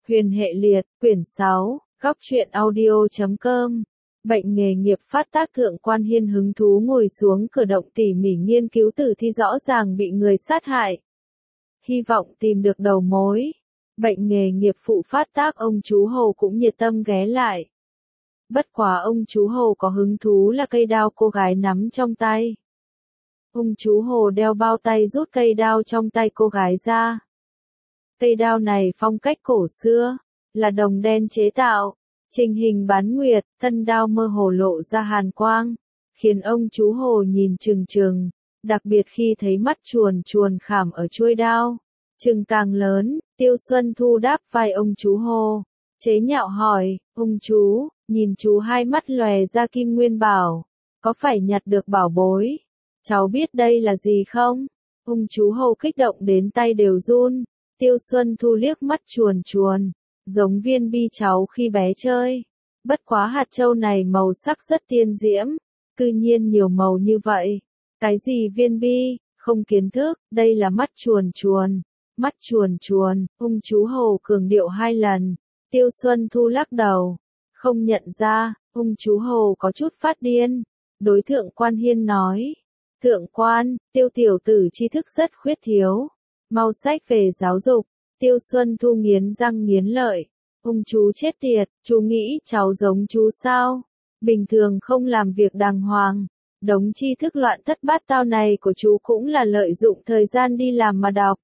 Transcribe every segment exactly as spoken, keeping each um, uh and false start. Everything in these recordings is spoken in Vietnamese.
Huyền hệ liệt, quyển sáu, góc truyện audio chấm com. Bệnh nghề nghiệp phát tác. Thượng quan Hiên hứng thú ngồi xuống cửa động tỉ mỉ nghiên cứu tử thi rõ ràng bị người sát hại. Hy vọng tìm được đầu mối. Bệnh nghề nghiệp phụ phát tác. Ông chú Hầu cũng nhiệt tâm ghé lại. Bất quá ông chú Hầu có hứng thú là cây đao cô gái nắm trong tay. Ông chú Hồ đeo bao tay rút cây đao trong tay cô gái ra. Cây đao này phong cách cổ xưa, là đồng đen chế tạo, trình hình bán nguyệt, thân đao mơ hồ lộ ra hàn quang, khiến ông chú Hồ nhìn trừng trừng, đặc biệt khi thấy mắt chuồn chuồn khảm ở chuôi đao. Trừng càng lớn, Tiêu Xuân Thu đáp vai ông chú Hồ, chế nhạo hỏi, ông chú, nhìn chú hai mắt lòe ra kim nguyên bảo, có phải nhặt được bảo bối? Cháu biết đây là gì không? Ông chú Hầu kích động đến tay đều run. Tiêu Xuân Thu liếc mắt chuồn chuồn, giống viên bi cháu khi bé chơi. Bất quá hạt châu này màu sắc rất tiên diễm, cư nhiên nhiều màu như vậy. Cái gì viên bi, không kiến thức, đây là mắt chuồn chuồn. Mắt chuồn chuồn, ông chú Hầu cường điệu hai lần. Tiêu Xuân Thu lắc đầu, không nhận ra. Ông chú Hầu có chút phát điên. Đối Thượng quan Hiên nói, Thượng quan, Tiêu tiểu tử tri thức rất khuyết thiếu. Mau sách về giáo dục. Tiêu Xuân Thu nghiến răng nghiến lợi. Ông chú chết tiệt, chú nghĩ cháu giống chú sao? Bình thường không làm việc đàng hoàng. Đống tri thức loạn thất bát tao này của chú cũng là lợi dụng thời gian đi làm mà đọc.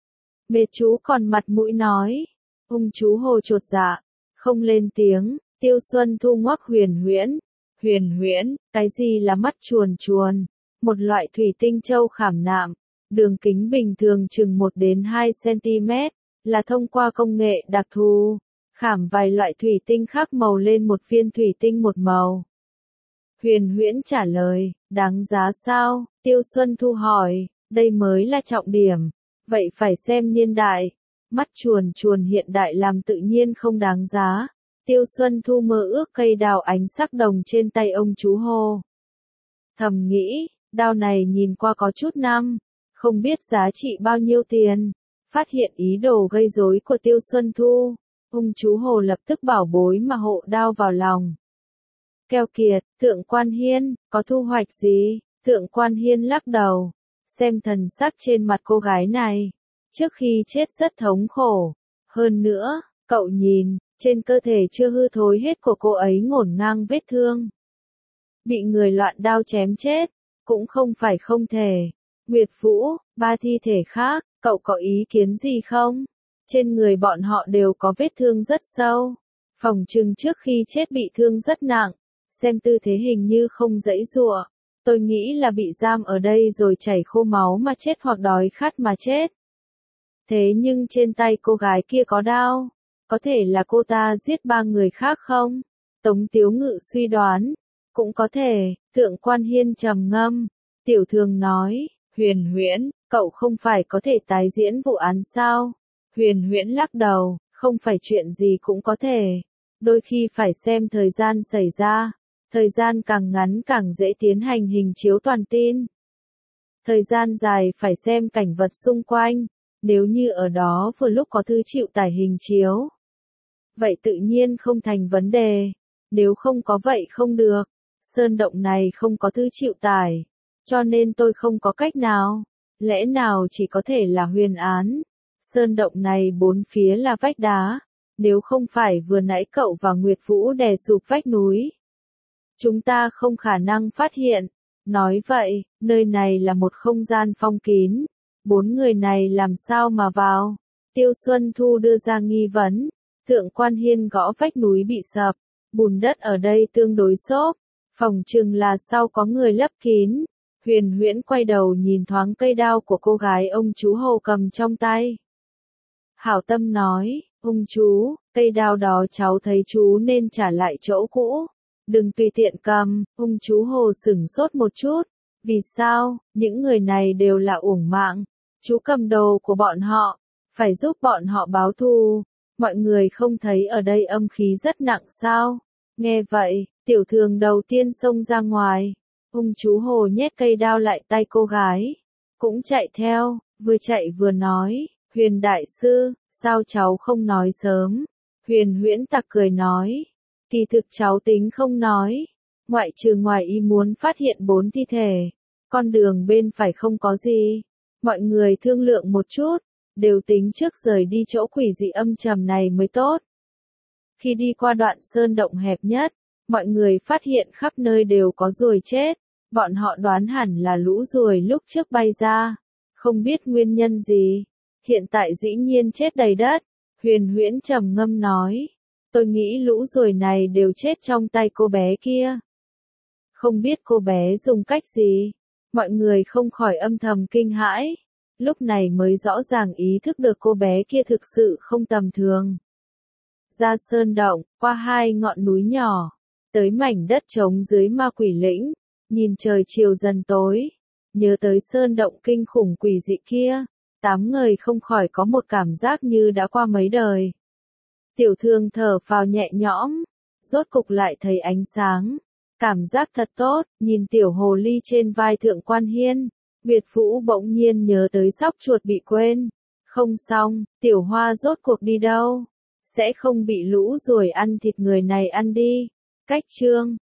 Mệt chú còn mặt mũi nói. Ông chú Hồ chột dạ, không lên tiếng. Tiêu Xuân Thu ngoắc Huyền Huyễn. Huyền Huyễn, cái gì là mắt chuồn chuồn? Một loại thủy tinh châu khảm nạm. Đường kính bình thường chừng một đến hai xăng-ti-mét, là thông qua công nghệ đặc thù, khảm vài loại thủy tinh khác màu lên một viên thủy tinh một màu. Huyền Huyễn trả lời, đáng giá sao? Tiêu Xuân Thu hỏi, đây mới là trọng điểm, vậy phải xem niên đại. Mắt chuồn chuồn hiện đại làm tự nhiên không đáng giá. Tiêu Xuân Thu mơ ước cây đao ánh sắc đồng trên tay ông chú Hồ. Thầm nghĩ, đao này nhìn qua có chút năm. Không biết giá trị bao nhiêu tiền. Phát hiện ý đồ gây rối của Tiêu Xuân Thu, ông chú Hồ lập tức bảo bối mà hộ đao vào lòng. Keo kiệt, Thượng quan Hiên, có thu hoạch gì? Thượng quan Hiên lắc đầu, xem thần sắc trên mặt cô gái này. Trước khi chết rất thống khổ. Hơn nữa, cậu nhìn, trên cơ thể chưa hư thối hết của cô ấy ngổn ngang vết thương. Bị người loạn đao chém chết, cũng không phải không thể. Nguyệt Vũ, ba thi thể khác, cậu có ý kiến gì không? Trên người bọn họ đều có vết thương rất sâu. Phỏng chừng trước khi chết bị thương rất nặng. Xem tư thế hình như không giãy giụa. Tôi nghĩ là bị giam ở đây rồi chảy khô máu mà chết hoặc đói khát mà chết. Thế nhưng trên tay cô gái kia có đao. Có thể là cô ta giết ba người khác không? Tống Tiếu Ngự suy đoán. Cũng có thể. Thượng quan Hiên trầm ngâm. Tiểu Thường nói. Huyền Huyễn, cậu không phải có thể tái diễn vụ án sao? Huyền Huyễn lắc đầu, không phải chuyện gì cũng có thể. Đôi khi phải xem thời gian xảy ra. Thời gian càng ngắn càng dễ tiến hành hình chiếu toàn tin. Thời gian dài phải xem cảnh vật xung quanh. Nếu như ở đó vừa lúc có thư chịu tải hình chiếu. Vậy tự nhiên không thành vấn đề. Nếu không có vậy không được. Sơn động này không có thư chịu tải. Cho nên tôi không có cách nào. Lẽ nào chỉ có thể là huyền án. Sơn động này bốn phía là vách đá. Nếu không phải vừa nãy cậu và Nguyệt Vũ đè sụp vách núi, chúng ta không khả năng phát hiện. Nói vậy, nơi này là một không gian phong kín. Bốn người này làm sao mà vào? Tiêu Xuân Thu đưa ra nghi vấn. Thượng quan Hiên gõ vách núi bị sập. Bùn đất ở đây tương đối xốp. Phỏng chừng là sau có người lấp kín. Huyền Huyễn quay đầu nhìn thoáng cây đao của cô gái ông chú Hầu cầm trong tay. Hảo tâm nói, ông chú, cây đao đó cháu thấy chú nên trả lại chỗ cũ. Đừng tùy tiện cầm. Ông chú Hồ sửng sốt một chút. Vì sao? Những người này đều là uổng mạng. Chú cầm đồ của bọn họ. Phải giúp bọn họ báo thù. Mọi người không thấy ở đây âm khí rất nặng sao? Nghe vậy, Tiểu Thường đầu tiên xông ra ngoài. Ông chú Hồ nhét cây đao lại tay cô gái. Cũng chạy theo, vừa chạy vừa nói, Huyền đại sư, sao cháu không nói sớm? Huyền Huyễn Tặc cười nói. Kỳ thực cháu tính không nói. Ngoại trừ ngoài ý muốn phát hiện bốn thi thể. Con đường bên phải không có gì. Mọi người thương lượng một chút. Đều tính trước rời đi chỗ quỷ dị âm trầm này mới tốt. Khi đi qua đoạn sơn động hẹp nhất, mọi người phát hiện khắp nơi đều có ruồi chết. Bọn họ đoán hẳn là lũ ruồi lúc trước bay ra. Không biết nguyên nhân gì. Hiện tại dĩ nhiên chết đầy đất. Huyền Huyễn trầm ngâm nói. Tôi nghĩ lũ ruồi này đều chết trong tay cô bé kia. Không biết cô bé dùng cách gì. Mọi người không khỏi âm thầm kinh hãi. Lúc này mới rõ ràng ý thức được cô bé kia thực sự không tầm thường. Ra sơn động, qua hai ngọn núi nhỏ. Tới mảnh đất trống dưới ma quỷ lĩnh. Nhìn trời chiều dần tối. Nhớ tới sơn động kinh khủng quỷ dị kia. Tám người không khỏi có một cảm giác như đã qua mấy đời. Tiểu Thương thở phào nhẹ nhõm. Rốt cục lại thấy ánh sáng. Cảm giác thật tốt, nhìn tiểu hồ ly trên vai Thượng Quan Hiên. Việt Vũ bỗng nhiên nhớ tới sóc chuột bị quên. Không xong, tiểu hoa rốt cuộc đi đâu? Sẽ không bị lũ ruồi ăn thịt người này ăn đi. Cách chương